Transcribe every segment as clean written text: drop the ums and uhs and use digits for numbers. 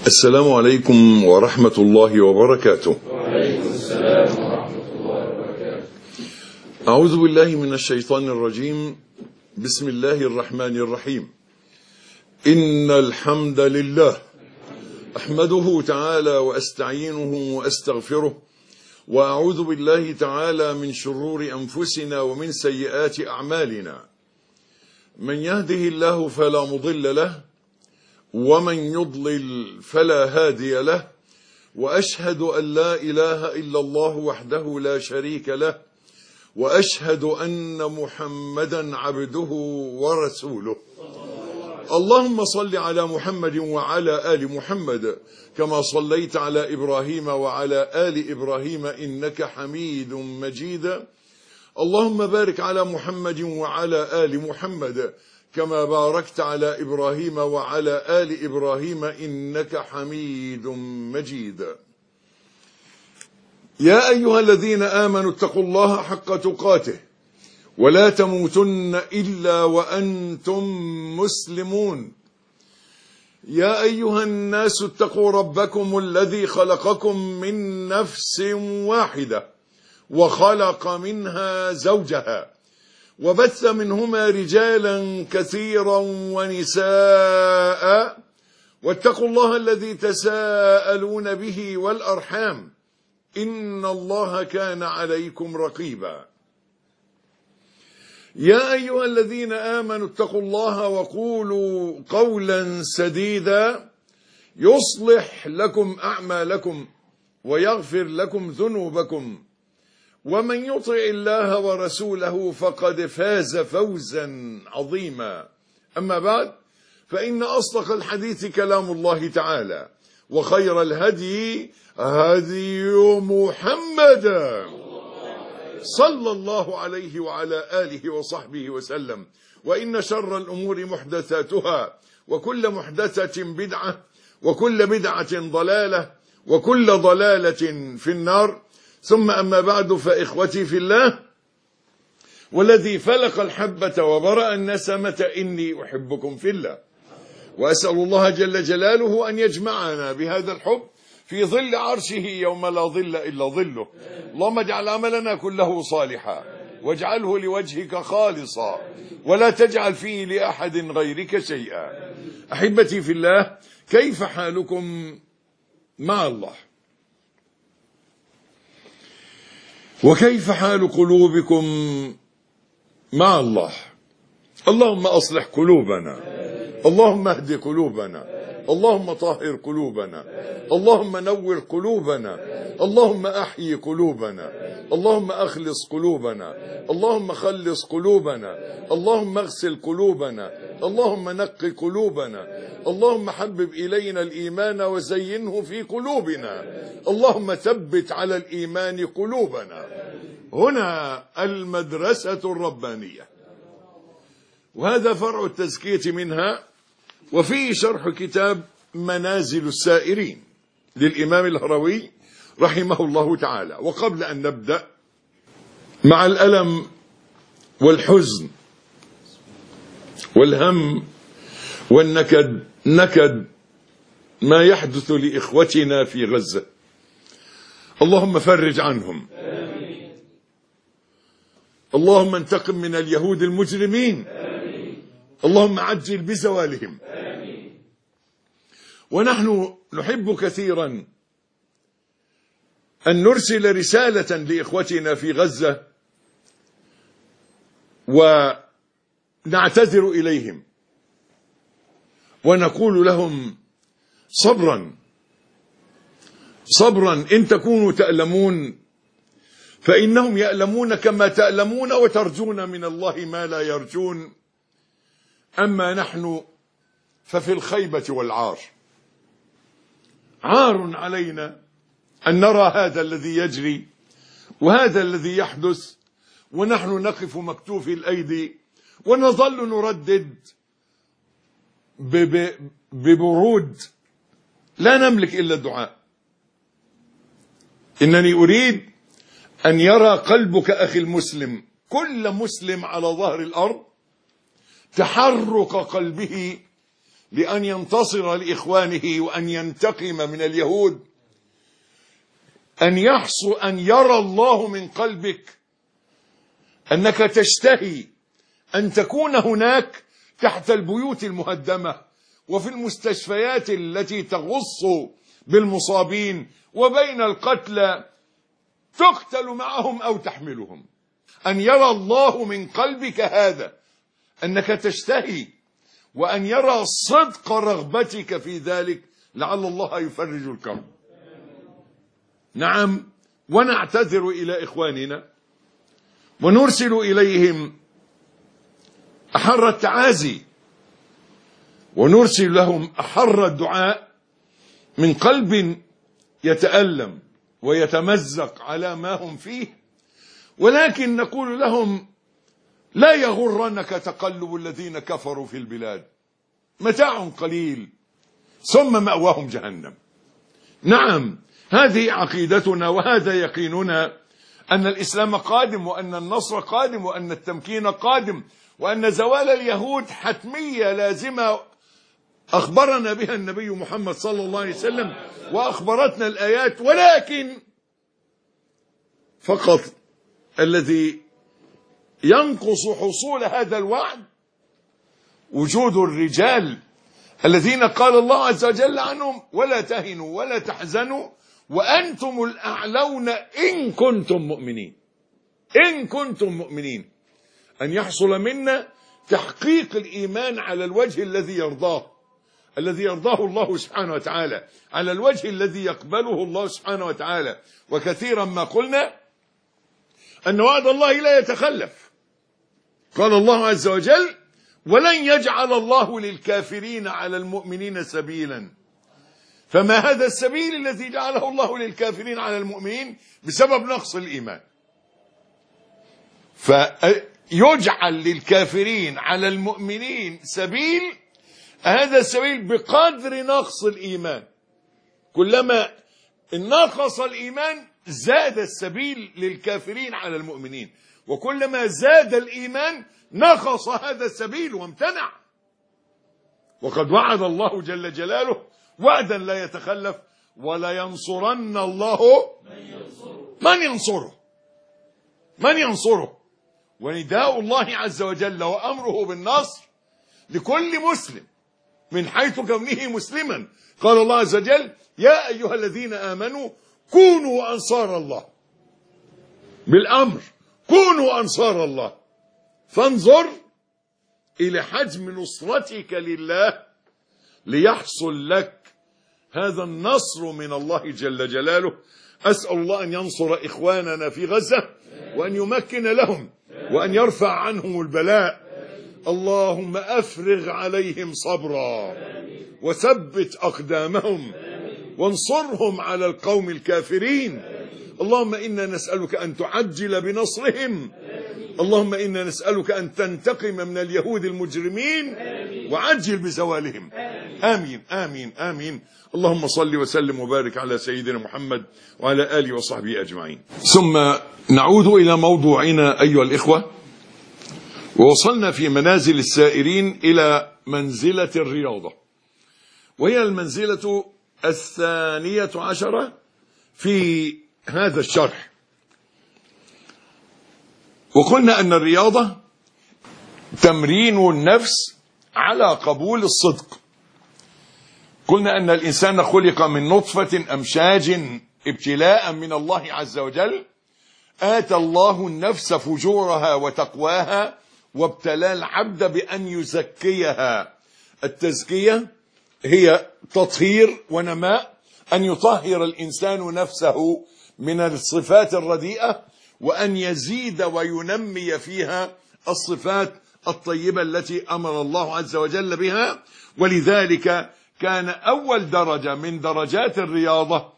السلام عليكم ورحمة الله وبركاته. وعليكم السلام ورحمة الله وبركاته. أعوذ بالله من الشيطان الرجيم. بسم الله الرحمن الرحيم. إن الحمد لله أحمده تعالى وأستعينه وأستغفره، وأعوذ بالله تعالى من شرور أنفسنا ومن سيئات أعمالنا. من يهده الله فلا مضل له، ومن يضلل فلا هادي له، وأشهد أن لا إله إلا الله وحده لا شريك له، وأشهد أن محمدا عبده ورسوله. اللهم صل على محمد وعلى آل محمد كما صليت على إبراهيم وعلى آل إبراهيم إنك حميد مجيد. اللهم بارك على محمد وعلى آل محمد كما باركت على إبراهيم وعلى آل إبراهيم إنك حميد مجيد. يا أيها الذين آمنوا اتقوا الله حق تقاته ولا تموتن إلا وأنتم مسلمون. يا أيها الناس اتقوا ربكم الذي خلقكم من نفس واحدة وخلق منها زوجها وبث منهما رجالا كثيرا ونساء، واتقوا الله الذي تساءلون به والأرحام إن الله كان عليكم رقيبا. يا أيها الذين آمنوا اتقوا الله وقولوا قولا سديدا يصلح لكم أعمالكم ويغفر لكم ذنوبكم، ومن يطع الله ورسوله فقد فاز فوزا عظيما. أما بعد، فإن أصدق الحديث كلام الله تعالى، وخير الهدي هدي محمد صلى الله عليه وعلى آله وصحبه وسلم. وإن شر الأمور محدثاتها، وكل محدثة بدعة، وكل بدعة ضلالة، وكل ضلالة في النار. ثم أما بعد، فإخوتي في الله، والذي فلق الحبة وبرأ النسمة إني أحبكم في الله، وأسأل الله جل جلاله أن يجمعنا بهذا الحب في ظل عرشه يوم لا ظل إلا ظله. اللهم اجعل عملنا كله صالحا، واجعله لوجهك خالصا، ولا تجعل فيه لأحد غيرك شيئا. أحبتي في الله، كيف حالكم مع الله؟ وكيف حال قلوبكم مع الله؟ اللهم أصلح قلوبنا، اللهم اهد قلوبنا، اللهم طهر قلوبنا، اللهم نور قلوبنا، اللهم أحيي قلوبنا، اللهم أخلص قلوبنا، اللهم خلص قلوبنا، اللهم اغسل قلوبنا، اللهم نقي قلوبنا، اللهم حبب إلينا الإيمان وزينه في قلوبنا، اللهم ثبت على الإيمان قلوبنا. هنا المدرسة الربانية، وهذا فرع التزكية منها، وفيه شرح كتاب منازل السائرين للإمام الهروي رحمه الله تعالى. وقبل أن نبدأ، مع الألم والحزن والهم والنكد ما يحدث لإخوتنا في غزة، اللهم فرج عنهم، اللهم انتقم من اليهود المجرمين، اللهم عجل بزوالهم. ونحن نحب كثيرا أن نرسل رسالة لإخوتنا في غزة ونعتذر إليهم ونقول لهم صبرا صبرا، إن تكونوا تألمون فإنهم يألمون كما تألمون، وترجون من الله ما لا يرجون. أما نحن ففي الخيبة والعار. عار علينا أن نرى هذا الذي يجري وهذا الذي يحدث، ونحن نقف مكتوفي الأيدي ونظل نردد ببرود، لا نملك إلا الدعاء. إنني أريد أن يرى قلبك أخي المسلم، كل مسلم على ظهر الأرض، تحرك قلبه لأن ينتصر لإخوانه وأن ينتقم من اليهود أن يرى الله من قلبك أنك تشتهي أن تكون هناك تحت البيوت المهدمة وفي المستشفيات التي تغص بالمصابين وبين القتلى تقتل معهم أو تحملهم. أن يرى الله من قلبك هذا أنك تشتهي، وأن يرى صدق رغبتك في ذلك، لعل الله يفرج الكرب. نعم، ونعتذر إلى إخواننا ونرسل إليهم أحر التعازي ونرسل لهم أحر الدعاء من قلب يتألم ويتمزق على ما هم فيه، ولكن نقول لهم لا يغرنك تقلب الذين كفروا في البلاد، متاع قليل ثم مأواهم جهنم. نعم، هذه عقيدتنا وهذا يقيننا أن الإسلام قادم، وأن النصر قادم، وأن التمكين قادم، وأن زوال اليهود حتمية لازمة أخبرنا بها النبي محمد صلى الله عليه وسلم وأخبرتنا الآيات. ولكن فقط الذي ينقص حصول هذا الوعد وجود الرجال الذين قال الله عز وجل عنهم ولا تهنوا ولا تحزنوا وأنتم الأعلون إن كنتم مؤمنين. إن كنتم مؤمنين، أن يحصل منا تحقيق الإيمان على الوجه الذي يرضاه، الذي يرضاه الله سبحانه وتعالى، على الوجه الذي يقبله الله سبحانه وتعالى. وكثيرا ما قلنا أن وعد الله لا يتخلف. قال الله عز وجل ولن يجعل الله للكافرين على المؤمنين سبيلا. فما هذا السبيل الذي جعله الله للكافرين على المؤمنين؟ بسبب نقص الإيمان. فيجعل للكافرين على المؤمنين سبيل، هذا السبيل بقدر نقص الإيمان. كلما نقص الإيمان زاد السبيل للكافرين على المؤمنين، وكلما زاد الإيمان نقص هذا السبيل وامتنع. وقد وعد الله جل جلاله وعدا لا يتخلف ولا ينصرن الله من ينصره. ونداء الله عز وجل وأمره بالنصر لكل مسلم من حيث كونه مسلما. قال الله عز وجل يا أيها الذين آمنوا كونوا أنصار الله، بالأمر كونوا أنصار الله. فانظر إلى حجم نصرتك لله ليحصل لك هذا النصر من الله جل جلاله. أسأل الله أن ينصر إخواننا في غزة وأن يمكن لهم وأن يرفع عنهم البلاء. اللهم أفرغ عليهم صبرا وثبت أقدامهم وانصرهم على القوم الكافرين. اللهم إنا نسألك أن تعجل بنصرهم. اللهم إنا نسألك أن تنتقم من اليهود المجرمين وعجل بزوالهم. آمين آمين آمين. اللهم صل وسلم وبارك على سيدنا محمد وعلى آله وصحبه أجمعين. ثم نعود إلى موضوعنا أيها الإخوة، ووصلنا في منازل السائرين إلى منزلة الرياضة، وهي المنزلة 12 في هذا الشرح. وقلنا أن الرياضة تمرين النفس على قبول الصدق. قلنا أن الإنسان خلق من نطفة أمشاج ابتلاء من الله عز وجل، آتى الله النفس فجورها وتقواها وابتلى العبد بأن يزكيها. التزكية هي تطهير ونماء، أن يطهر الإنسان نفسه من الصفات الرديئة وأن يزيد وينمي فيها الصفات الطيبة التي أمر الله عز وجل بها. ولذلك كان أول درجة من درجات الرياضة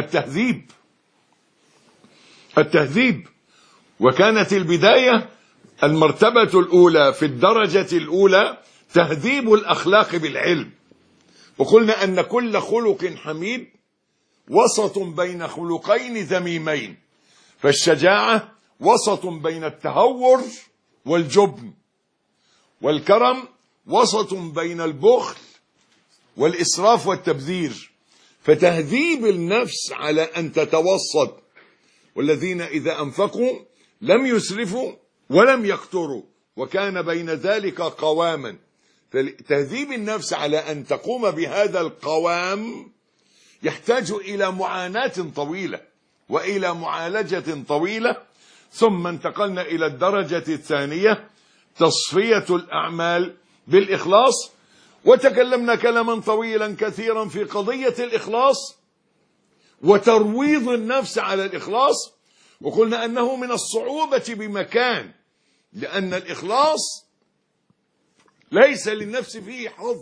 التهذيب. وكانت البداية المرتبة الأولى في الدرجة الأولى تهذيب الأخلاق بالعلم. وقلنا أن كل خلق حميد وسط بين خلقين ذميمين، فالشجاعة وسط بين التهور والجبن، والكرم وسط بين البخل والإسراف والتبذير. فتهذيب النفس على أن تتوسط، والذين إذا أنفقوا لم يسرفوا ولم يقتروا وكان بين ذلك قواما. تهذيب النفس على أن تقوم بهذا القوام يحتاج إلى معاناة طويلة وإلى معالجة طويلة. ثم انتقلنا إلى الدرجة الثانية، تصفية الأعمال بالإخلاص، وتكلمنا كلاما طويلا كثيرا في قضية الإخلاص وترويض النفس على الإخلاص، وقلنا أنه من الصعوبة بمكان، لأن الإخلاص ليس للنفس فيه حظ.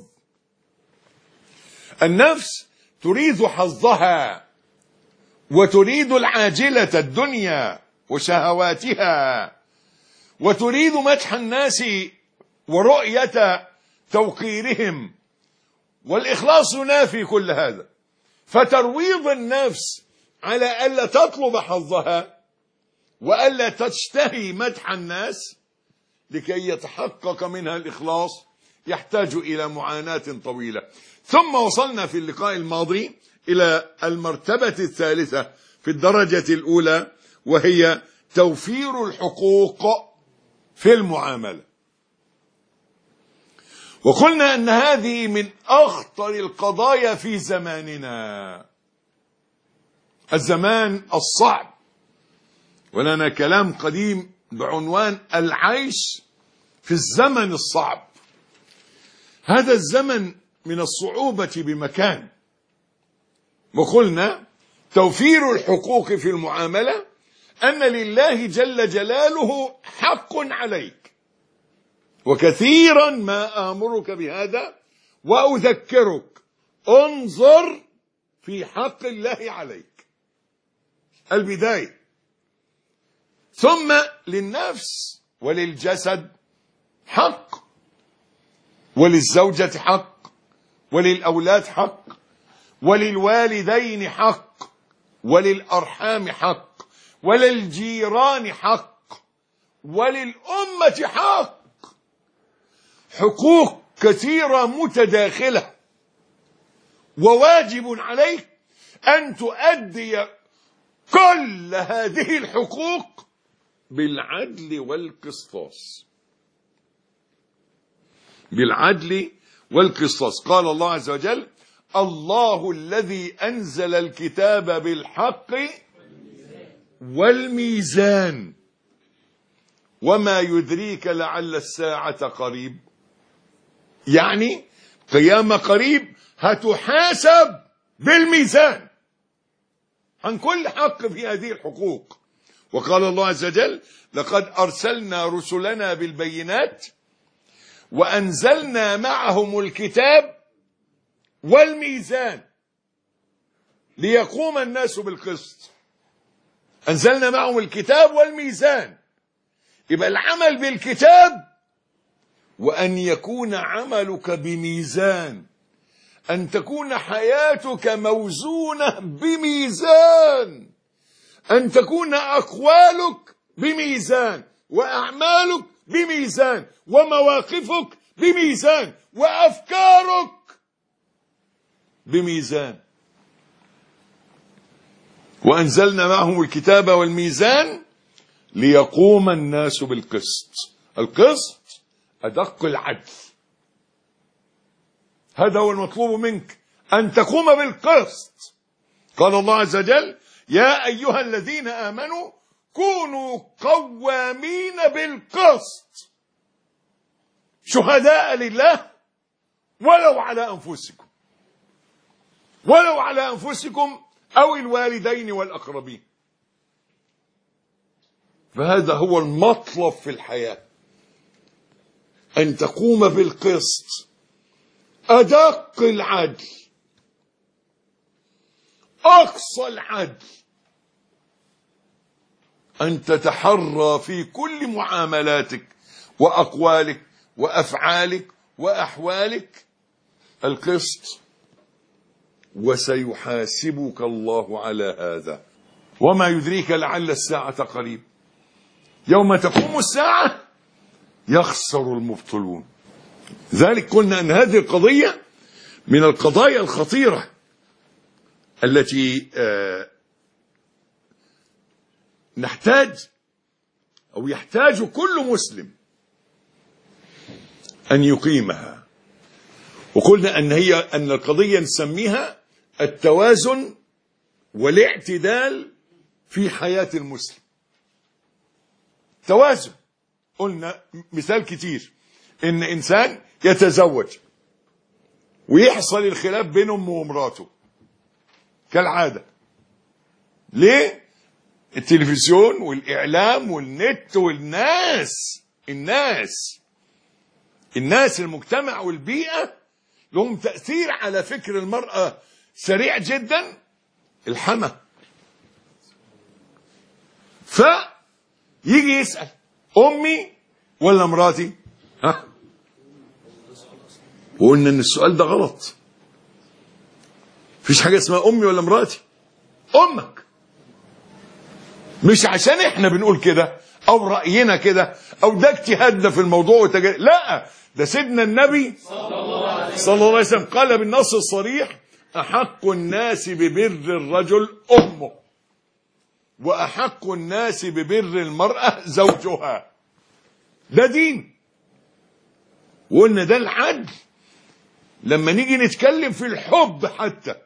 النفس تريد حظها وتريد العاجلة الدنيا وشهواتها، وتريد مدح الناس ورؤية توقيرهم، والإخلاص ينافي كل هذا. فترويض النفس على ألا تطلب حظها وألا تشتهي مدح الناس لكي يتحقق منها الإخلاص يحتاج إلى معاناة طويلة. ثم وصلنا في اللقاء الماضي إلى المرتبة الثالثة في الدرجة الأولى، وهي توفير الحقوق في المعاملة. وقلنا أن هذه من أخطر القضايا في زماننا، الزمان الصعب. ولنا كلام قديم بعنوان العيش في الزمن الصعب. هذا الزمن من الصعوبة بمكان. وقلنا توفير الحقوق في المعاملة أن لله جل جلاله حق عليك، وكثيرا ما آمرك بهذا وأذكرك، انظر في حق الله عليك البداية. ثم للنفس وللجسد حق، وللزوجة حق، وللأولاد حق، وللوالدين حق، وللأرحام حق، وللجيران حق، وللأمة حق. حقوق كثيرة متداخلة، وواجب عليك أن تؤدي كل هذه الحقوق بالعدل والقسطاس. بالعدل والقسطاس. قال الله عز وجل: الله الذي أنزل الكتاب بالحق والميزان وما يدريك لعل الساعة قريب. يعني قيامة قريب، هتحاسب بالميزان عن كل حق في هذه الحقوق. وقال الله عز وجل: لقد أرسلنا رسلنا بالبينات وأنزلنا معهم الكتاب والميزان ليقوم الناس بالقسط. أنزلنا معهم الكتاب والميزان، يبقى العمل بالكتاب، وأن يكون عملك بميزان، أن تكون حياتك موزونة بميزان، أن تكون أقوالك بميزان، وأعمالك بميزان، ومواقفك بميزان، وأفكارك بميزان. وأنزلنا معهم الكتاب والميزان ليقوم الناس بالقسط. القسط أدق العدل. هذا هو المطلوب منك، أن تقوم بالقسط. قال الله عز وجل: يا أيها الذين آمنوا كونوا قوامين بالقسط شهداء لله ولو على أنفسكم أو الوالدين والأقربين. فهذا هو المطلب في الحياة، أن تقوم بالقسط، أدق العدل، أقصى العدل. أن تتحرى في كل معاملاتك وأقوالك وأفعالك وأحوالك القسط، وسيحاسبك الله على هذا. وما يدريك لعل الساعة قريب. يوم تقوم الساعة يخسر المبطلون. ذلك قلنا أن هذه القضية من القضايا الخطيرة التي نحتاج أو يحتاج كل مسلم أن يقيمها. وقلنا أن القضية نسميها التوازن والاعتدال في حياة المسلم. توازن، قلنا مثال كتير، إن إنسان يتزوج ويحصل الخلاف بين أمه ومراته كالعادة. ليه؟ التلفزيون والإعلام والنت والناس المجتمع والبيئة لهم تأثير على فكر المرأة سريع جدا. الحمى فيجي يسأل أمي ولا مراتي؟ ها؟ وقلنا إن السؤال ده غلط. مفيش حاجة اسمها أمي ولا مراتي، أمك. مش عشان احنا بنقول كده او رأينا كده او ده اجتهادنا في الموضوع لا، ده سيدنا النبي صلى الله عليه وسلم قال بالنص الصريح: احق الناس ببر الرجل امه، واحق الناس ببر المرأة زوجها. ده دين. وقلنا ده العدل. لما نيجي نتكلم في الحب حتى،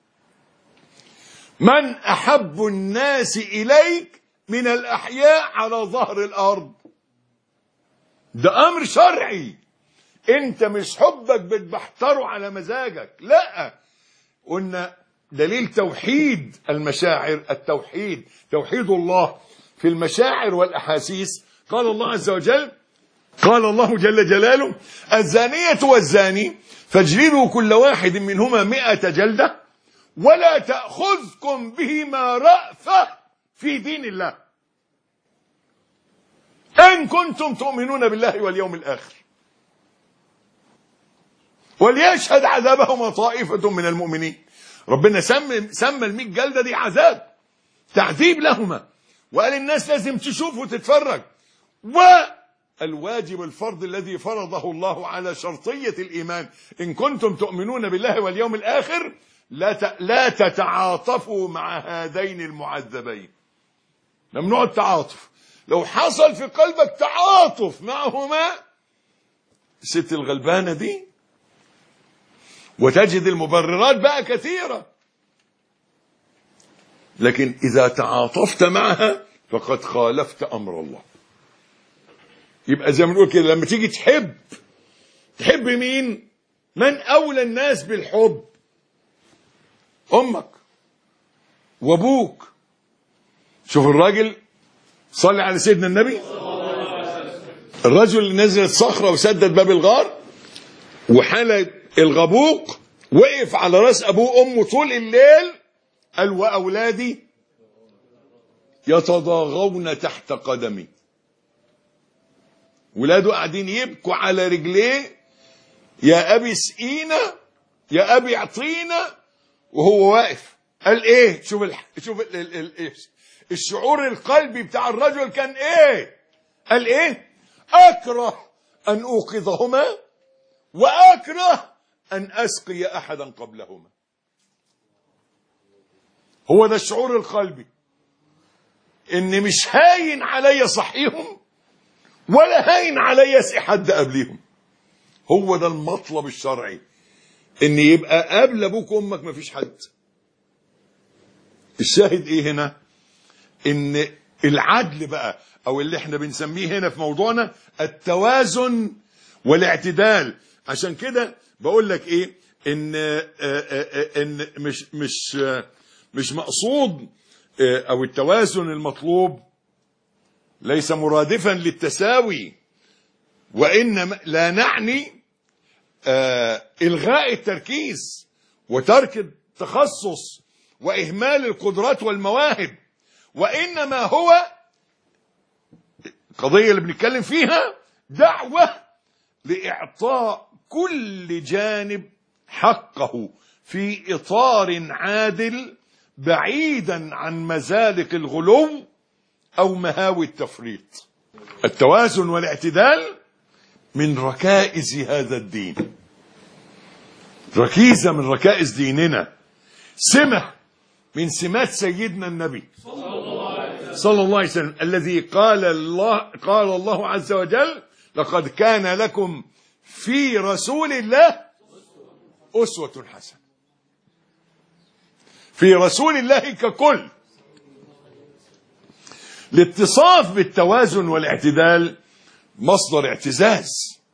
من أحب الناس إليك من الأحياء على ظهر الأرض. ده أمر شرعي. أنت مش حبك بتبحتره على مزاجك، لا. قلنا دليل توحيد المشاعر، التوحيد، توحيد الله في المشاعر والأحاسيس. قال الله عز وجل، قال الله جل جلاله: الزانية والزاني فاجلدوا كل واحد منهما 100 جلدة ولا تأخذكم بهما رأفة في دين الله إن كنتم تؤمنون بالله واليوم الآخر وليشهد عذابهما طائفة من المؤمنين. ربنا سمى 100 جلدة دي عذاب، تعذيب لهما، وقال الناس لازم تشوف وتتفرج. والواجب الفرض الذي فرضه الله على شرطية الإيمان: إن كنتم تؤمنون بالله واليوم الآخر لا تتعاطفوا مع هذين المعذبين. ممنوع التعاطف. لو حصل في قلبك تعاطف معهما، الست الغلبانة دي، وتجد المبررات بقى كثيرة، لكن إذا تعاطفت معها فقد خالفت أمر الله. يبقى زي ما نقول كده، لما تيجي تحب مين؟ من أولى الناس بالحب؟ أمك وأبوك. شوف الراجل، صلي على سيدنا النبي، الرجل اللي نزلت صخرة وسدد باب الغار وحال الغبوق، وقف على راس أبوه وأمه طول الليل، قال: وأولادي يتضاغون تحت قدمي. ولاده قاعدين يبكوا على رجليه: يا أبي اسقينا، يا أبي اعطينا. وهو واقف قال ايه؟ شوف الشعور القلبي بتاع الرجل كان ايه؟ قال ايه؟ اكره ان اوقظهما واكره ان اسقي احدا قبلهما. هو ده الشعور القلبي، ان مش هاين علي صحيهم ولا هاين علي اسقي حد قبليهم. هو ده المطلب الشرعي، ان يبقى قبل ابوك وامك مفيش حد. الشاهد ايه هنا؟ ان العدل بقى، او اللي احنا بنسميه هنا في موضوعنا التوازن والاعتدال. عشان كده بقول لك ايه، ان مش مقصود، او التوازن المطلوب ليس مرادفا للتساوي، وانما لا نعني إلغاء التركيز وترك التخصص وإهمال القدرات والمواهب، وإنما هو القضية اللي بنتكلم فيها دعوة لإعطاء كل جانب حقه في إطار عادل، بعيدا عن مزالق الغلو أو مهاوي التفريط. التوازن والاعتدال من ركائز هذا الدين، ركيزة من ركائز ديننا، سمة من سمات سيدنا النبي صلى الله عليه وسلم، الذي قال الله عز وجل: لقد كان لكم في رسول الله أسوة حسنة. في رسول الله ككل. الاتصاف بالتوازن والاعتدال مصدر اعتزاز،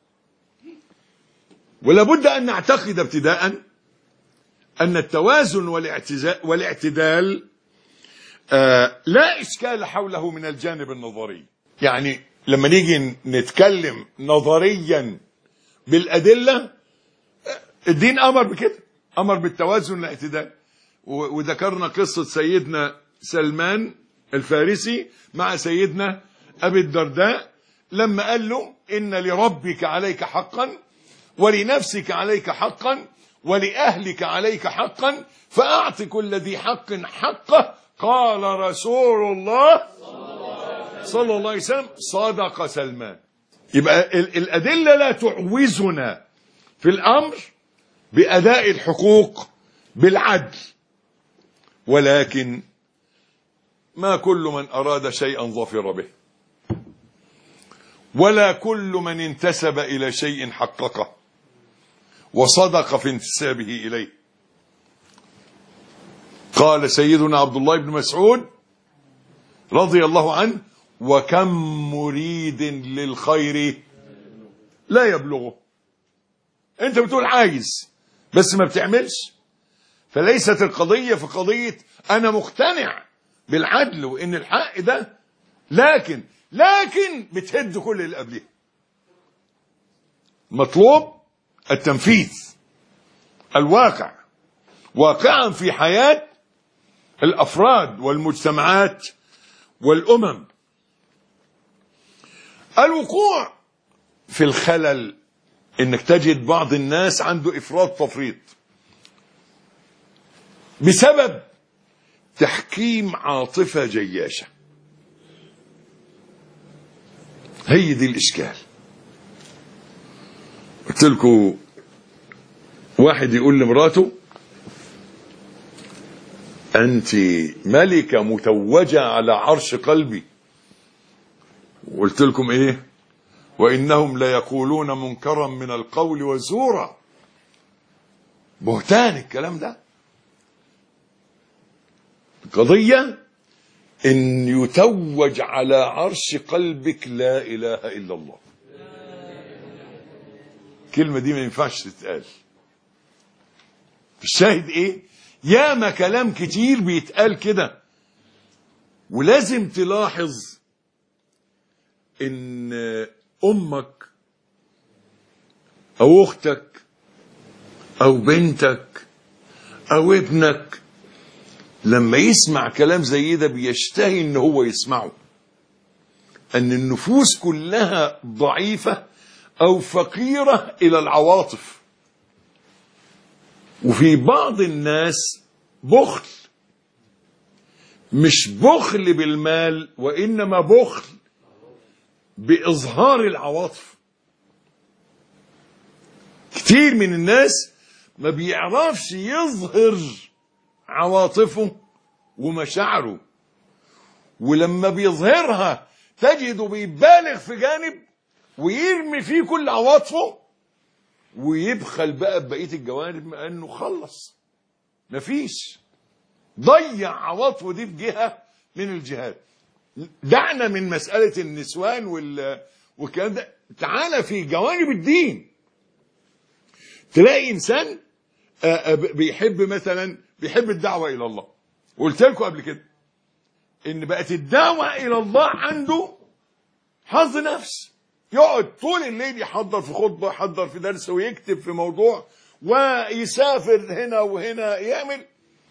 ولا بد أن نعتقد ابتداء أن التوازن والاعتدال لا إشكال حوله من الجانب النظري. يعني لما نيجي نتكلم نظريا بالأدلة، الدين أمر بكده، أمر بالتوازن والاعتدال. وذكرنا قصة سيدنا سلمان الفارسي مع سيدنا أبي الدرداء لما قال له: إن لربك عليك حقا، ولنفسك عليك حقا، ولأهلك عليك حقا، فأعط كل ذي حق حقه. قال رسول الله صلى الله عليه وسلم: صدق سلمان. يبقى الأدلة لا تعوزنا في الأمر بأداء الحقوق بالعدل، ولكن ما كل من أراد شيئا ظفر به، ولا كل من انتسب إلى شيء حققه وصدق في انتسابه إليه. قال سيدنا عبد الله بن مسعود رضي الله عنه: وكم مريد للخير لا يبلغه. انت بتقول عايز بس ما بتعملش، فليست القضية في قضية أنا مقتنع بالعدل وإن الحق ده، لكن بتهد كل اللي قبلها. مطلوب التنفيذ الواقع، واقعا في حياة الأفراد والمجتمعات والأمم. الوقوع في الخلل إنك تجد بعض الناس عنده إفراط تفريط بسبب تحكيم عاطفة جياشة. هي دي الإشكال. قلت لكم واحد يقول لمراته: أنت ملكة متوجة على عرش قلبي. وقلت لكم إيه؟ وإنهم ليقولون منكرا من القول وزورا. بهتان الكلام ده. القضية إن يتوج على عرش قلبك لا إله إلا الله. الكلمة دي ما ينفعش تتقال. الشاهد إيه؟ ياما كلام كتير بيتقال كده، ولازم تلاحظ إن أمك أو أختك أو بنتك أو ابنك لما يسمع كلام زي ده بيشتهي إن هو يسمعه. أن النفوس كلها ضعيفة أو فقيرة إلى العواطف، وفي بعض الناس بخل، مش بخل بالمال وإنما بخل بإظهار العواطف. كتير من الناس ما بيعرفش يظهر عواطفه ومشاعره، ولما بيظهرها تجده بيبالغ في جانب ويرمي فيه كل عواطفه، ويبخل بقى ببقية الجوانب مع انه خلص مفيش، ضيع عواطفه دي في جهة من الجهات. دعنا من مسألة النسوان والكلام ده، تعالى في جوانب الدين. تلاقي إنسان بيحب مثلا بيحب الدعوة إلى الله، وقلت لكم قبل كده إن بقت الدعوة إلى الله عنده حظ نفس، يقعد طول الليل يحضر في خطبة، يحضر في درس، ويكتب في موضوع، ويسافر هنا وهنا يعمل،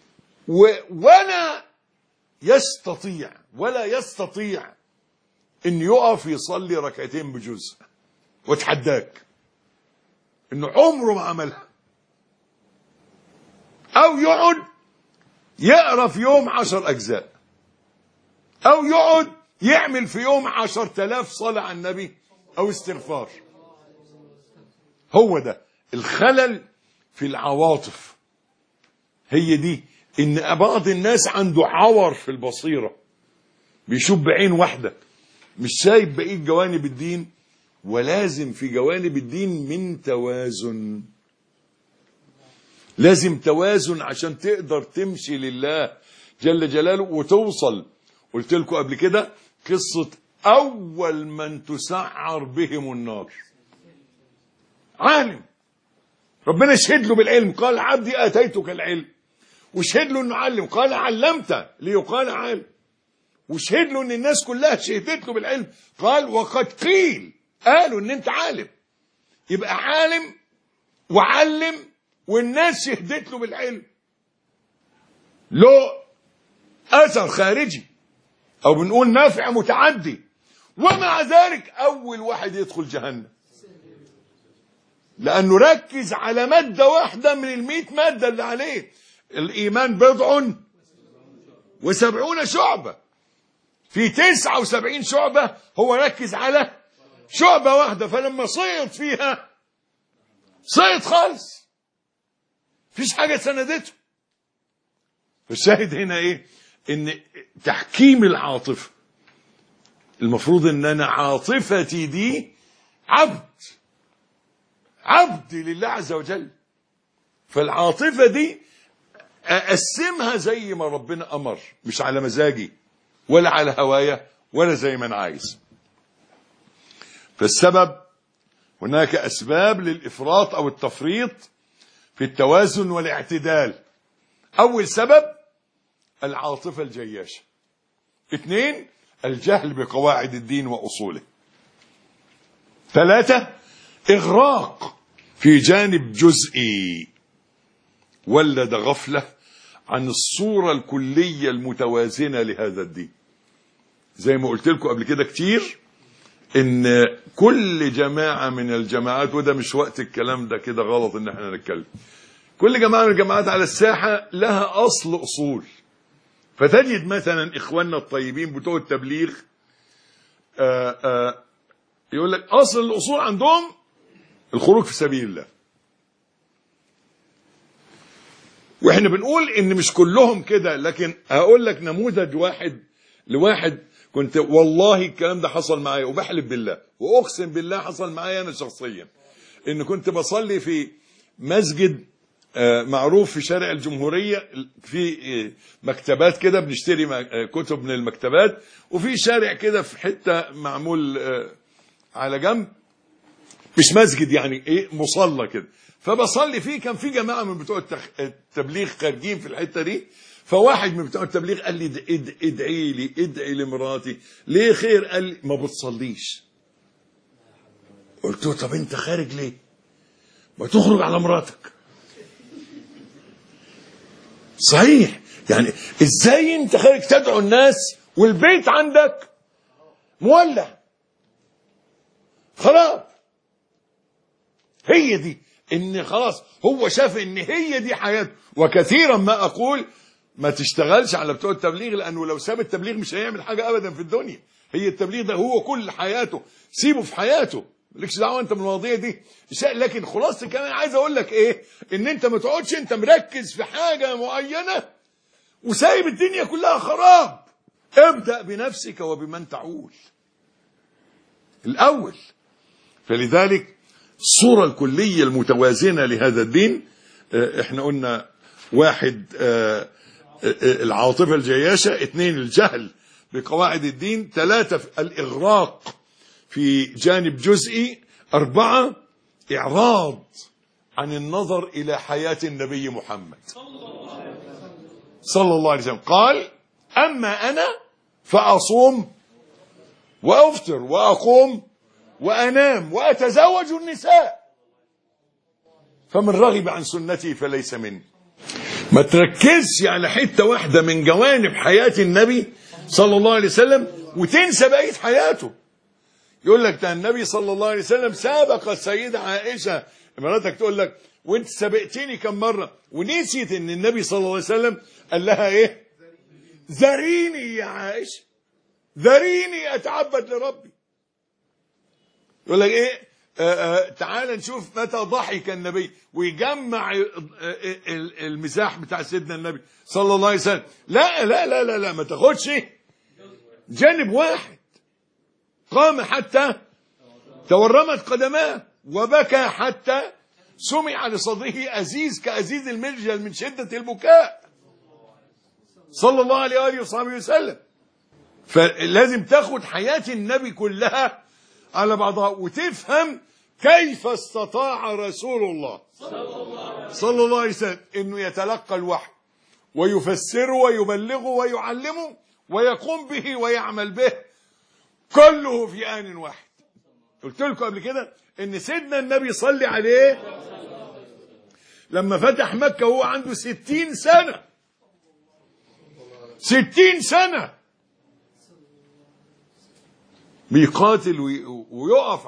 ولا يستطيع إن يقف يصلي ركعتين بجزء. واتحداك إنه عمره ما عملها. أو يقعد يقرأ في يوم 10 أجزاء، أو يقعد يعمل في يوم 10,000 صلاة على النبي أو استغفار. هو ده الخلل في العواطف. هي دي ان بعض الناس عنده عور في البصيرة، بيشوف بعين واحدة، مش شايف بقية جوانب الدين. ولازم في جوانب الدين من توازن، لازم توازن عشان تقدر تمشي لله جل جلاله وتوصل. قلت لكم قبل كده قصة أول من تسعر بهم النار، عالم ربنا يشهد له بالعلم، قال عبدي آتيتك العلم، وشهد له انه علم، قال علمت ليقال عالم، وشهد له ان الناس كلها شهدت له بالعلم، قال وقد قيل، قالوا ان انت عالم. يبقى عالم وعلم والناس شهدت له بالعلم، له اثر خارجي او بنقول نافع متعدي، ومع ذلك اول واحد يدخل جهنم لانه ركز على ماده واحده من ال100 ماده اللي عليه. الايمان 79 شعبه، في 79 شعبه هو ركز على شعبه واحده، فلما صيد فيها صيد خالص، مفيش حاجه سندته. فالشاهد هنا ايه؟ ان تحكيم العاطفه، المفروض ان انا عاطفتي دي عبد لله عز وجل، فالعاطفه دي اقسمها زي ما ربنا امر، مش على مزاجي ولا على هوايا ولا زي ما انا عايز. فالسبب، هناك اسباب للافراط او التفريط في التوازن والاعتدال. اول سبب العاطفه الجياشه. 2 الجهل بقواعد الدين واصوله. 3 اغراق في جانب جزئي ولد غفله عن الصوره الكليه المتوازنه لهذا الدين. زي ما قلت لكم قبل كده كتير ان كل جماعه من الجماعات، وده مش وقت الكلام ده، كده غلط ان احنا نتكلم، كل جماعه من الجماعات على الساحه لها اصول. فتجد مثلا اخواننا الطيبين بتوع التبليغ يقول لك اصل الاصول عندهم الخروج في سبيل الله، واحنا بنقول ان مش كلهم كده، لكن هقول لك نموذج لواحد كنت والله الكلام ده حصل معايا، وبحلف بالله واقسم بالله حصل معايا انا شخصيا، ان كنت بصلي في مسجد معروف في شارع الجمهورية، في مكتبات كده بنشتري كتب من المكتبات، وفي شارع كده في حتة معمول على جنب، مش مسجد يعني ايه، مصلى كده، فبصلي فيه. كان في جماعة من بتوع التبليغ خارجين في الحتة دي، فواحد من بتوع التبليغ قال لي ادعي لمراتي. ليه خير؟ قال لي ما بتصليش. قلت له طب انت خارج ليه؟ ما تخرج على مراتك. صحيح، يعني ازاي انت خارج تدعو الناس والبيت عندك مولع خراب؟ هي دي، ان خلاص هو شاف ان هي دي حياته. وكثيرا ما اقول ما تشتغلش على بتوع التبليغ، لانه لو ساب التبليغ مش هيعمل حاجه ابدا في الدنيا. هي التبليغ ده هو كل حياته، سيبه في حياته، مالكش دعوه انت بالمواضيع دي. لكن خلاص كمان عايز اقول لك ايه، ان انت ما تقعدش انت مركز في حاجه معينه وسايب الدنيا كلها خراب. ابدا بنفسك وبمن تعول الاول. فلذلك الصوره الكليه المتوازنه لهذا الدين، احنا قلنا 1 العاطفه الجياشه، 2 الجهل بقواعد الدين، 3 الاغراق في جانب جزئي، 4 إعراض عن النظر إلى حياة النبي محمد صلى الله عليه وسلم. قال أما أنا فأصوم وأفطر وأقوم وأنام وأتزوج النساء، فمن رغب عن سنتي فليس مني. ما تركزش على حتة واحدة من جوانب حياة النبي صلى الله عليه وسلم وتنسى بقية حياته. يقول لك ده النبي صلى الله عليه وسلم سابق السيدة عائشة، مراتك تقول لك وانت سبقتني كم مرة، ونسيت ان النبي صلى الله عليه وسلم قال لها ايه؟ ذريني يا عائشة، ذريني اتعبد لربي. يقول لك ايه؟ تعال نشوف متى ضحك النبي، ويجمع المزاح بتاع سيدنا النبي صلى الله عليه وسلم. لا لا لا لا لا، ما تاخدش جانب واحد. قام حتى تورمت قدماه، وبكى حتى سمع لصدره أزيز كأزيز المرجل من شدة البكاء صلى الله عليه وآله وصحبه وسلم. فلازم تاخد حياة النبي كلها على بعضها، وتفهم كيف استطاع رسول الله صلى الله عليه وسلم انه يتلقى الوحي ويفسره ويبلغه ويعلمه ويقوم به ويعمل به كله في آن واحد. قلت لكم قبل كده ان سيدنا النبي صلى عليه لما فتح مكة وهو عنده 60 سنة 60 سنة بيقاتل ويقف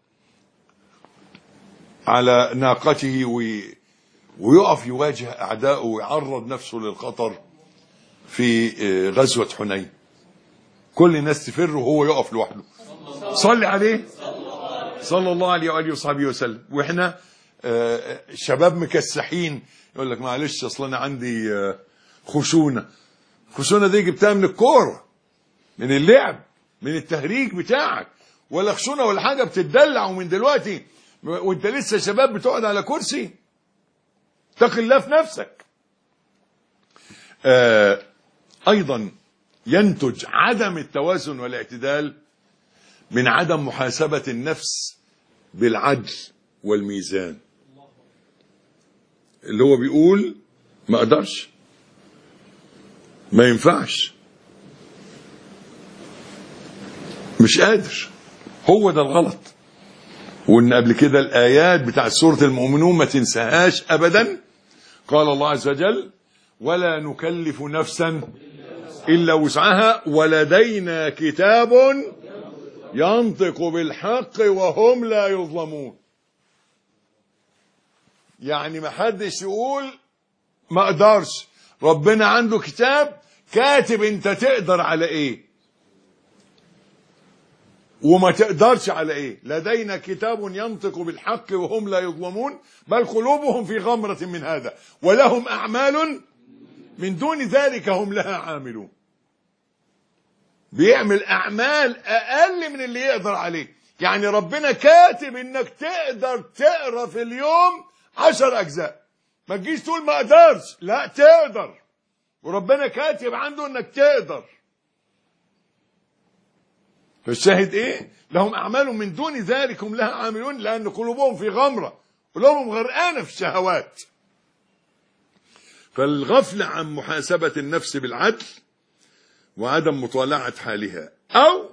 على ناقته ويقف يواجه أعداءه ويعرض نفسه للخطر في غزوة حنين. كل الناس تفر وهو يقف لوحده. صلي عليه صلى الله عليه وآله وصحبه وسلم. واحنا شباب مكسحين يقول لك معلش اصل انا عندي خشونة دي جبتها من الكورة، من اللعب، من التهريج بتاعك، ولا خشونة ولا حاجة، بتدلع ومن دلوقتي وانت لسه شباب بتقعد على كرسي. اتق الله في نفسك. ايضا ينتج عدم التوازن والاعتدال من عدم محاسبة النفس بالعدل والميزان، اللي هو بيقول ما اقدرش، ما ينفعش، مش قادر. هو ده الغلط. وان قبل كده الايات بتاع سورة المؤمنون ما تنساهاش ابدا. قال الله عز وجل ولا نكلف نفسا الا وسعها ولدينا كتاب ينطق بالحق وهم لا يظلمون. يعني ما حدش يقول ما اقدرش، ربنا عنده كتاب كاتب انت تقدر على ايه وما تقدرش على ايه. لدينا كتاب ينطق بالحق وهم لا يظلمون بل قلوبهم في غمرة من هذا ولهم اعمال من دون ذلك هم لها عاملون. بيعمل اعمال اقل من اللي يقدر عليه. يعني ربنا كاتب انك تقدر تقرا في اليوم 10 اجزاء، ما تجيش تقول ما اقدرش، لا تقدر، وربنا كاتب عنده انك تقدر. فالشاهد ايه؟ لهم اعمال من دون ذلك هم لها عاملون، لان قلوبهم في غمرة، قلوبهم غرقانة في الشهوات. فالغفلة عن محاسبة النفس بالعدل وعدم مطالعة حالها. أو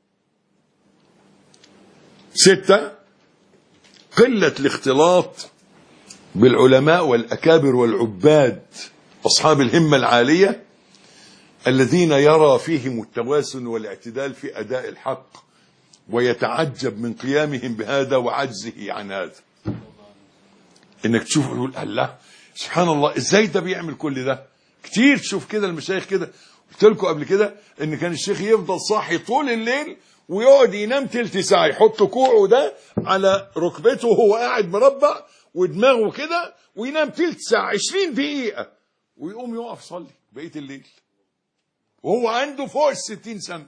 6 قلة الاختلاط بالعلماء والأكابر والعباد أصحاب الهمة العالية الذين يرى فيهم التوازن والاعتدال في أداء الحق ويتعجب من قيامهم بهذا وعجزه عن هذا. إنك تشوف تقول الله سبحان الله ازاي ده بيعمل كل ده. كتير تشوف كده المشايخ كده. قلت لكم قبل كده ان كان الشيخ يفضل صاحي طول الليل ويقعد ينام تلت ساعه، يحط كوعه ده على ركبته وهو قاعد مربع ودماغه كده وينام تلت ساعه 20 دقيقه ويقوم يقف يصلي بقيه الليل وهو عنده فوق 60 سنه.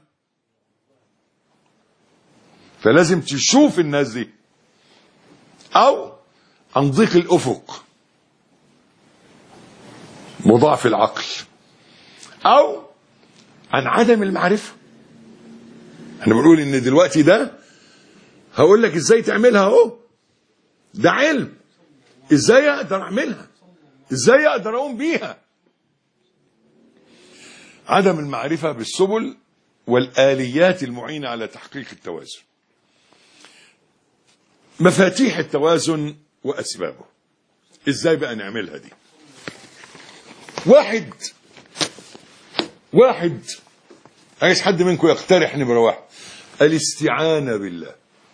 فلازم تشوف الناس دي. او عن ضيق الافق وضعف العقل، او عن عدم المعرفة. احنا بنقول ان دلوقتي ده هقول لك ازاي تعملها اهو، ده علم، ازاي اقدر اعملها، ازاي اقدر اقوم بيها. عدم المعرفة بالسبل والآليات المعينة على تحقيق التوازن. مفاتيح التوازن واسبابه، ازاي بقى نعملها دي؟ واحد عايز حد منكم يقترح نمرة 1 الاستعانة بالله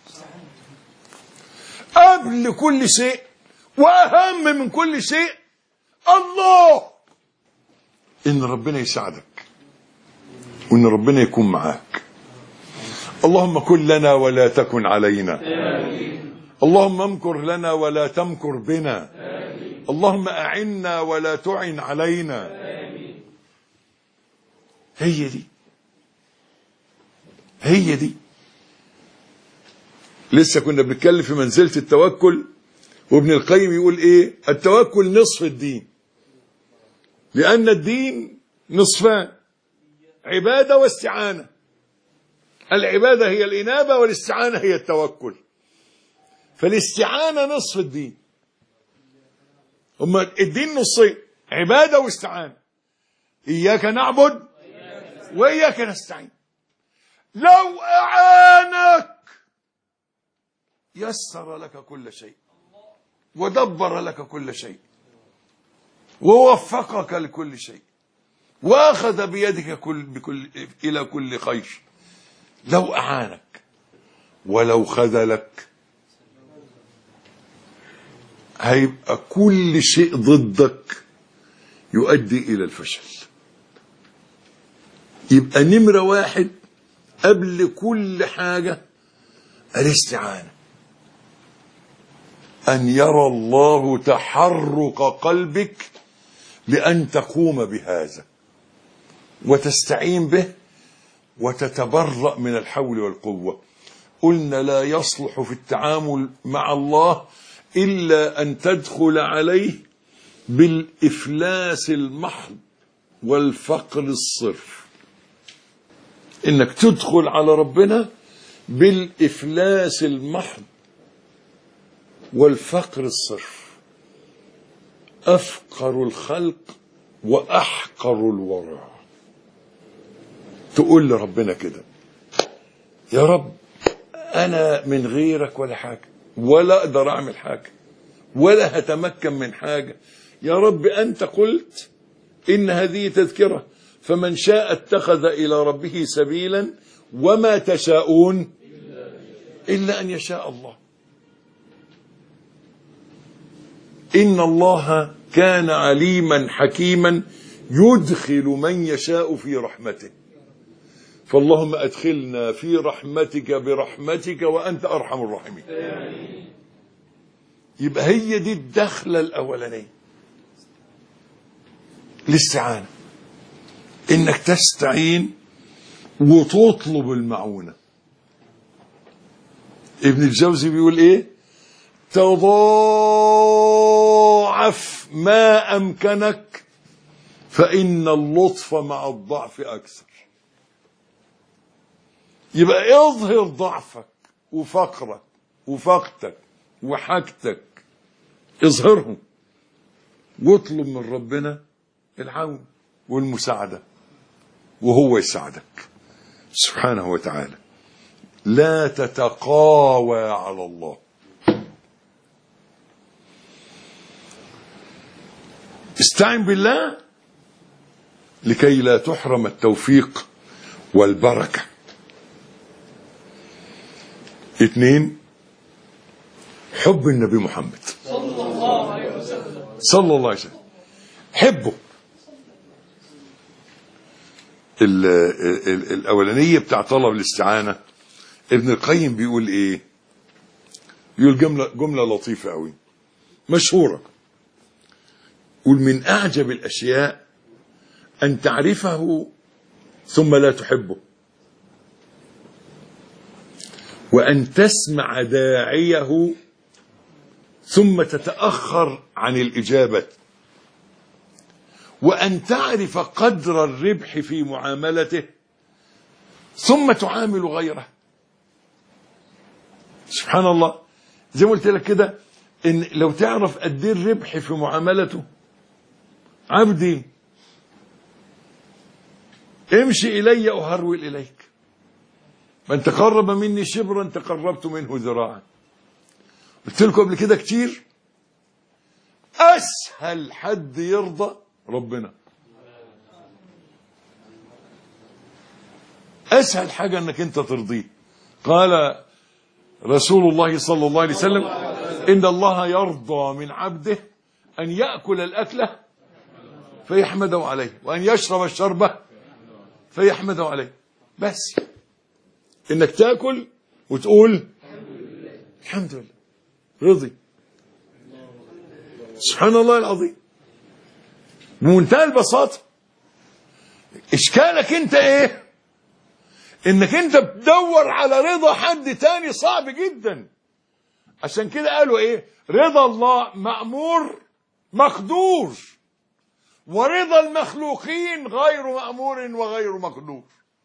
قبل كل شيء، واهم من كل شيء الله. ان ربنا يساعدك وان ربنا يكون معاك. اللهم كن لنا ولا تكن علينا، اللهم امكر لنا ولا تمكر بنا. اللهم أعنا ولا تعن علينا. هي دي. لسه كنا بنتكلم في منزلة التوكل، وابن القيم يقول ايه؟ التوكل نصف الدين، لأن الدين نصفان: عبادة واستعانة. العبادة هي الإنابة، والاستعانة هي التوكل. فالاستعانة نصف الدين. هما الدين نصين: عبادة واستعانة. إياك نعبد وإياك نستعين. لو أعانك يسر لك كل شيء، ودبر لك كل شيء، ووفقك لكل شيء، وأخذ بيدك إلى كل خير. لو أعانك. ولو خذلك هيبقى كل شيء ضدك يؤدي إلى الفشل. يبقى نمرة واحد قبل كل حاجة الاستعانة، أن يرى الله تحرك قلبك لأن تقوم بهذا وتستعين به وتتبرأ من الحول والقوة. قلنا لا يصلح في التعامل مع الله إلا أن تدخل عليه بالإفلاس المحض والفقر الصرف. إنك تدخل على ربنا بالإفلاس المحض والفقر الصرف. أفقر الخلق وأحقر الورع. تقول لربنا كده: يا رب أنا من غيرك ولا حاجة، ولا أقدر أعمل حاجة، ولا هتمكن من حاجة. يا رب أنت قلت إن هذه تذكرة، فمن شاء اتخذ إلى ربه سبيلا، وما تشاءون إلا أن يشاء الله. إن الله كان عليما حكيما يدخل من يشاء في رحمته. فاللهم أدخلنا في رحمتك برحمتك وأنت أرحم الراحمين. يبقى هي دي الدخلة الأولانية، الاستعانة. إنك تستعين وتطلب المعونة. ابن الجوزي بيقول إيه؟ تضاعف ما أمكنك، فإن اللطف مع الضعف أكثر. يبقى اظهر ضعفك وفقرك وفقتك وحاجتك، اظهرهم واطلب من ربنا العون والمساعدة، وهو يساعدك سبحانه وتعالى. لا تتقاوى على الله. استعن بالله لكي لا تحرم التوفيق والبركة. 2. حب النبي محمد صلى الله عليه وسلم. حبه. الأولانية بتاع طلب الاستعانة، ابن القيم بيقول ايه؟ بيقول جملة لطيفة قوي مشهورة. يقول: من أعجب الأشياء أن تعرفه ثم لا تحبه، وأن تسمع داعيه ثم تتأخر عن الإجابة، وأن تعرف قدر الربح في معاملته ثم تعامل غيره. سبحان الله. زي ما قلت لك كده، إن لو تعرف قد ايه الربح في معاملته، عبدي امشي إلي أهرول إليك، من تقرب مني شبرا تقربت منه ذراعا. قلت لكم قبل كده كتير، أسهل حد يرضى ربنا. أسهل حاجة أنك أنت ترضيه. قال رسول الله صلى الله عليه وسلم: إن الله يرضى من عبده أن يأكل الأكلة فيحمده عليه، وأن يشرب الشربة فيحمده عليه. بس إنك تأكل وتقول الحمد لله. رضي. سبحان الله العظيم، بمنتهى البساطة. اشكالك انت ايه؟ انك انت بتدور على رضا حد تاني، صعب جدا. عشان كده قالوا ايه؟ رضا الله مأمور مقدور، ورضا المخلوقين غير مأمور وغير مقدور.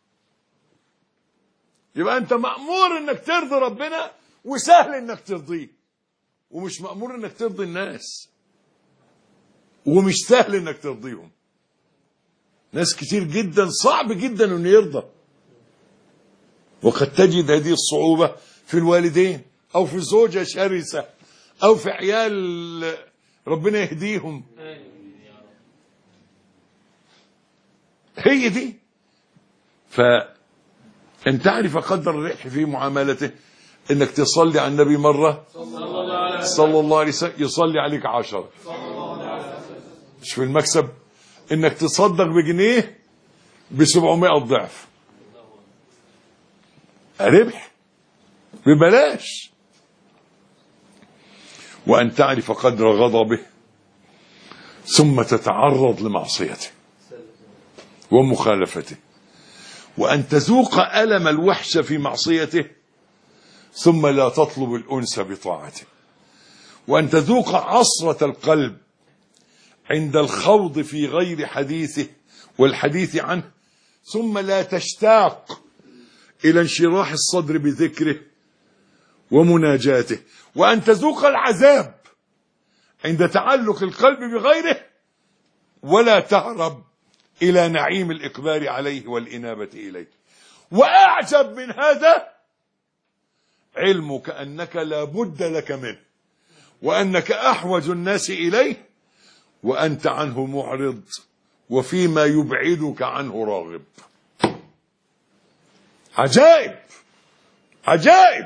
يبقى انت مأمور انك ترضي ربنا، وسهل انك ترضيه، ومش مأمور انك ترضي الناس، ومش سهل انك ترضيهم. ناس كتير جدا صعب جدا انه يرضى، وقد تجد هذه الصعوبة في الوالدين، او في زوجة شرسة، او في عيال ربنا يهديهم. هي دي. فان تعرف قدر الربح في معاملته، انك تصلي على النبي مرة صلى الله عليه وسلم يصلي عليك 10. مش في المكسب انك تصدق بجنيه ب700 ضعف، ربح ببلاش. وأن تعرف قدر غضبه ثم تتعرض لمعصيته ومخالفته، وأن تذوق ألم الوحش في معصيته ثم لا تطلب الأنس بطاعته، وأن تذوق عصرة القلب عند الخوض في غير حديثه والحديث عنه ثم لا تشتاق إلى انشراح الصدر بذكره ومناجاته، وأن تذوق العذاب عند تعلق القلب بغيره ولا تهرب إلى نعيم الإقبال عليه والإنابة إليه. وأعجب من هذا علمك أنك لا بد لك منه، وأنك أحوج الناس إليه وأنت عنه معرض، وفيما يبعدك عنه راغب. عجائب عجائب.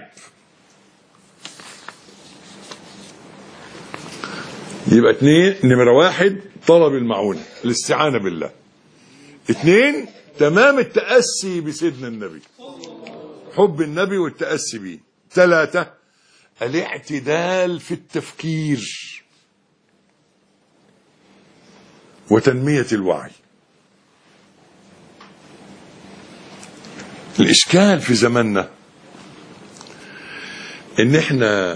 يبقى 2، نمرة 1 طلب المعونة، الاستعانة بالله. 2 تمام التأسي بسيدنا النبي، حب النبي والتأسي به. 3 الاعتدال في التفكير وتنمية الوعي. الإشكال في زماننا إن إحنا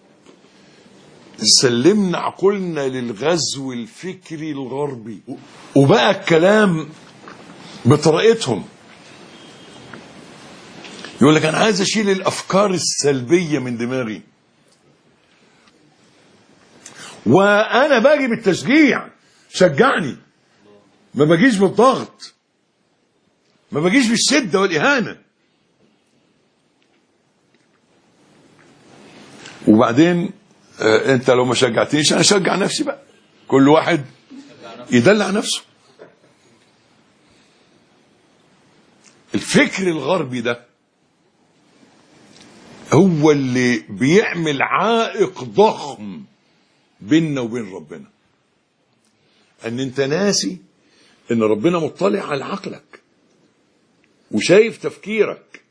سلمنا عقولنا للغزو الفكري الغربي، وبقى الكلام بطريقتهم. يقول لك أنا عايز أشيل الأفكار السلبية من دماغي، وأنا باجي بالتشجيع، شجعني، ما باجيش بالضغط، ما باجيش بالشدة والإهانة. وبعدين انت لو ما شجعتنيش انا اشجع نفسي بقى. كل واحد يدلع نفسه. الفكر الغربي ده هو اللي بيعمل عائق ضخم بيننا وبين ربنا، ان انت ناسي ان ربنا مطلع على عقلك وشايف تفكيرك،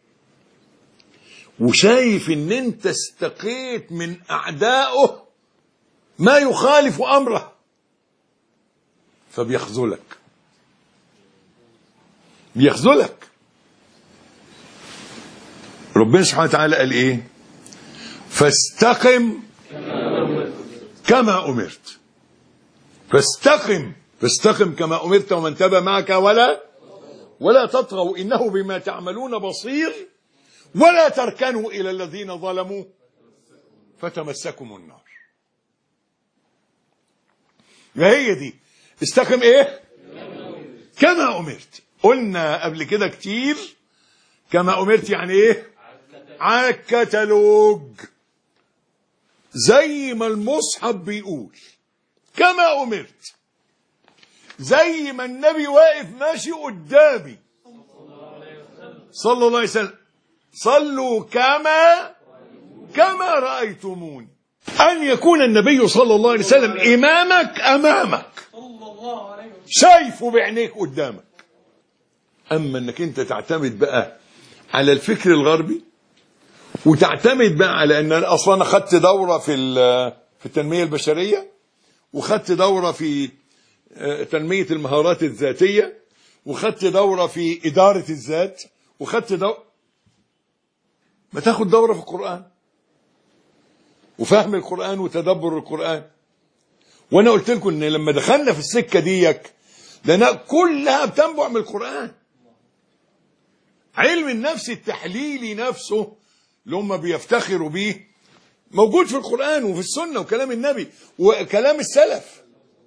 وشايف ان انت استقيت من اعدائه ما يخالف امره، فبيخذلك بيخذلك. ربنا سبحانه وتعالى قال ايه؟ فاستقم كما امرت. فاستقم كما امرت ومن تاب معك ولا تطغوا انه بما تعملون بصير ولا تركنوا إلى الذين ظلموا فتمسكم النار. هي دي استقم ايه؟ كما أمرت. قلنا قبل كده كتير كما أمرت يعني ايه؟ على الكتالوج، زي ما المصحف بيقول كما أمرت، زي ما النبي واقف ماشي قدامي صلى الله عليه وسلم، صلوا كما رأيتموني. أن يكون النبي صلى الله عليه وسلم أمامك شايفه بعينيك قدامك. أما أنك أنت تعتمد بقى على الفكر الغربي وتعتمد بقى على ان انا اصلا خدت دوره في التنميه البشريه، وخدت دوره في تنميه المهارات الذاتيه، وخدت دوره في اداره الذات، وخدت ما تاخد دوره في القران وفهم القران وتدبر القران. وانا قلت لكم ان لما دخلنا في السكه ديك لأنها كلها بتنبع من القرآن. علم النفس التحليلي نفسه اللي هم بيفتخروا بيه موجود في القرآن وفي السنة وكلام النبي وكلام السلف.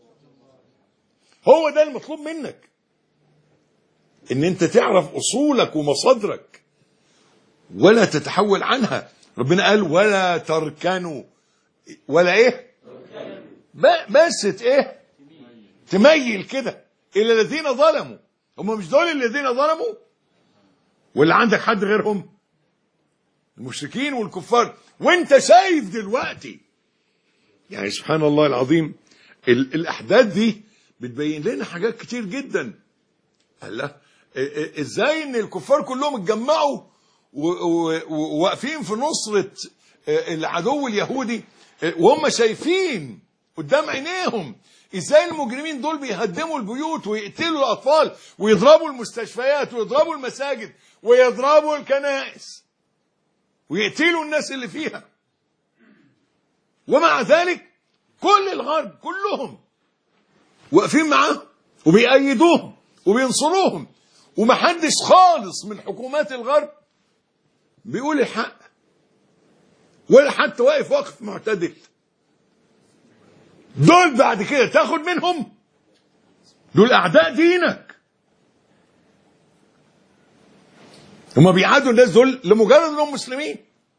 هو ده المطلوب منك، ان انت تعرف اصولك ومصادرك ولا تتحول عنها. ربنا قال ولا تركنوا، ولا ايه بس ايه تميل كده الى الذين ظلموا. هم مش دول الذين ظلموا ولا عندك حد غيرهم؟ المشركين والكفار. وانت شايف دلوقتي يعني سبحان الله العظيم الاحداث دي بتبين لنا حاجات كتير جدا. الله، ازاي ان الكفار كلهم اتجمعوا وواقفين في نصرة العدو اليهودي وهم شايفين قدام عينيهم ازاي المجرمين دول بيهدموا البيوت ويقتلوا الاطفال ويضربوا المستشفيات ويضربوا المساجد ويضربوا الكنائس ويقتلوا الناس اللي فيها. ومع ذلك كل الغرب كلهم واقفين معاهم وبيأيدوهم وبينصروهم، ومحدش خالص من حكومات الغرب بيقول الحق ولا حتى واقف وقف معتدل. دول بعد كده تاخد منهم، دول اعداء دينك. هما بيعادوا الناس دول لمجرد انهم مسلمين.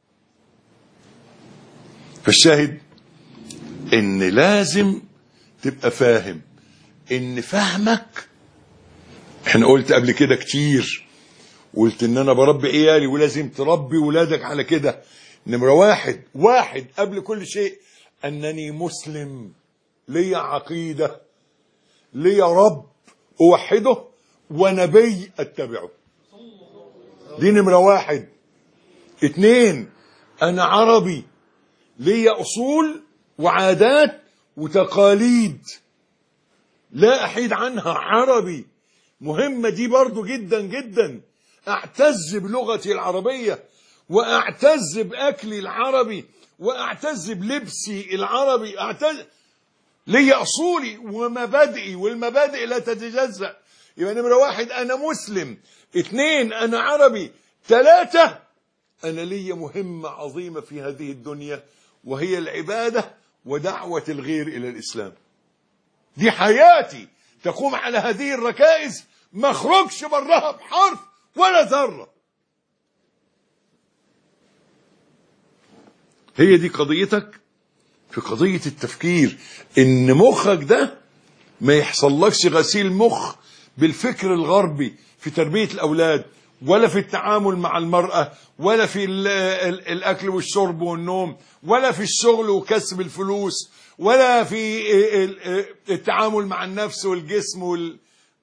فالشاهد ان لازم تبقى فاهم ان فهمك، احنا قلت قبل كده كتير، قلت ان انا بربي عيالي ولازم تربي ولادك على كده. نمرة واحد قبل كل شيء انني مسلم، لي عقيدة، لي رب اوحده ونبي اتبعه. دي نمرة 1. 2 انا عربي، لي اصول وعادات وتقاليد لا احيد عنها. عربي مهمة دي برضو جدا جدا. اعتز بلغتي العربية، واعتز باكلي العربي، واعتز بلبسي العربي، لي اصولي ومبادئي، والمبادئ لا تتجزأ. يبقى نمرة 1 انا مسلم، 2 انا عربي، 3 انا لي مهمة عظيمة في هذه الدنيا وهي العبادة ودعوة الغير الى الاسلام. دي حياتي تقوم على هذه الركائز، ما اخرجش براها بحرف ولا ذرة. هي دي قضيتك في قضية التفكير، ان مخك ده ما يحصلكش غسيل مخ بالفكر الغربي في تربية الاولاد، ولا في التعامل مع المرأة، ولا في الاكل والشرب والنوم، ولا في الشغل وكسب الفلوس، ولا في التعامل مع النفس والجسم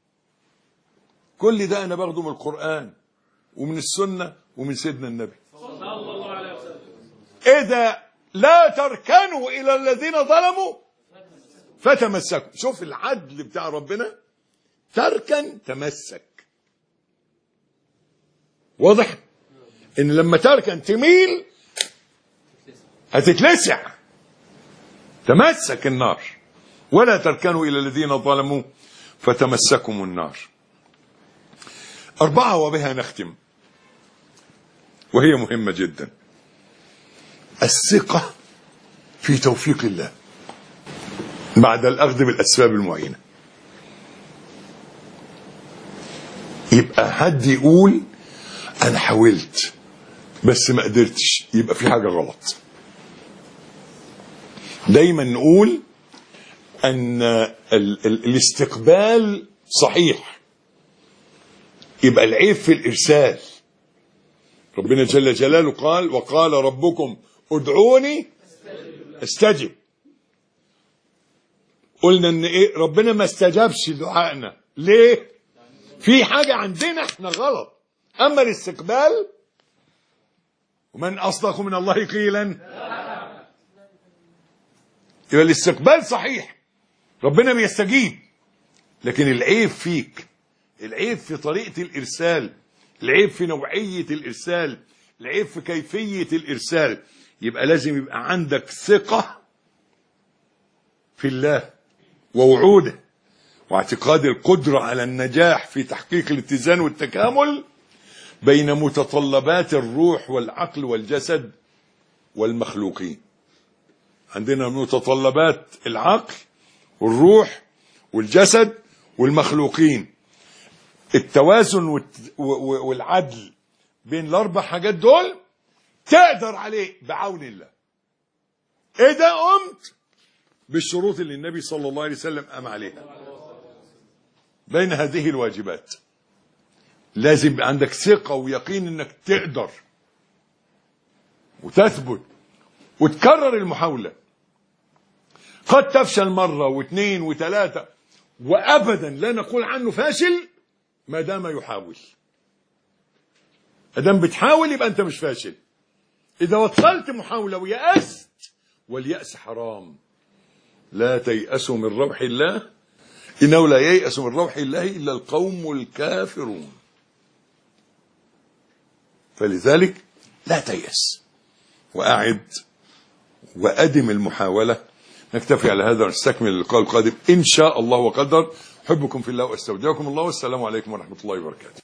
كل ده انا باخده من القرآن ومن السنة ومن سيدنا النبي صلى الله عليه وسلم. اذا لا تركنوا الى الذين ظلموا فتمسكوا. شوف العدل بتاع ربنا، تركن تمسك. واضح ان لما تركن تميل هتتلسع، تمسك النار. ولا تركنوا الى الذين ظلموا فتمسكم النار. 4 وبها نختم، وهي مهمة جدا. الثقة في توفيق الله بعد الأخذ بالأسباب المعينة. يبقى حد يقول أنا حاولت بس ما قدرتش، يبقى في حاجة غلط. دايما نقول أن الاستقبال صحيح، يبقى العيب في الإرسال. ربنا جل جلاله قال وقال ربكم ادعوني استجب. قلنا ان ايه؟ ربنا ما استجابش دعائنا. ليه؟ في حاجة عندنا احنا غلط. اما الاستقبال ومن أصدق من الله قيلا. يبقى الاستقبال صحيح، ربنا بيستجيب، لكن العيب فيك، العيب في طريقة الإرسال، العيب في نوعية الإرسال، العيب في كيفية الإرسال. يبقى لازم يبقى عندك ثقة في الله ووعوده واعتقاد القدرة على النجاح في تحقيق الاتزان والتكامل بين متطلبات الروح والعقل والجسد والمخلوقين. عندنا متطلبات العقل والروح والجسد والمخلوقين. التوازن والعدل بين الاربع حاجات دول تقدر عليه بعون الله. اذا قمت بالشروط اللي النبي صلى الله عليه وسلم قام عليها بين هذه الواجبات، لازم يبقى عندك ثقة ويقين انك تقدر وتثبت وتكرر المحاولة. قد تفشل مرة واثنين وثلاثة، وابدا لا نقول عنه فاشل ما دام يحاول. ادام بتحاول يبقى انت مش فاشل. اذا وصلت محاولة ويأست، واليأس حرام، لا تيأسوا من روح الله إنه لا ييأس من روح الله إلا القوم الكافرون. فلذلك لا تيأس، وأعد وأدم المحاولة. نكتفي على هذا ونستكمل اللقاء القادم إن شاء الله وقدر. أحبكم في الله وأستودعكم الله، والسلام عليكم ورحمة الله وبركاته.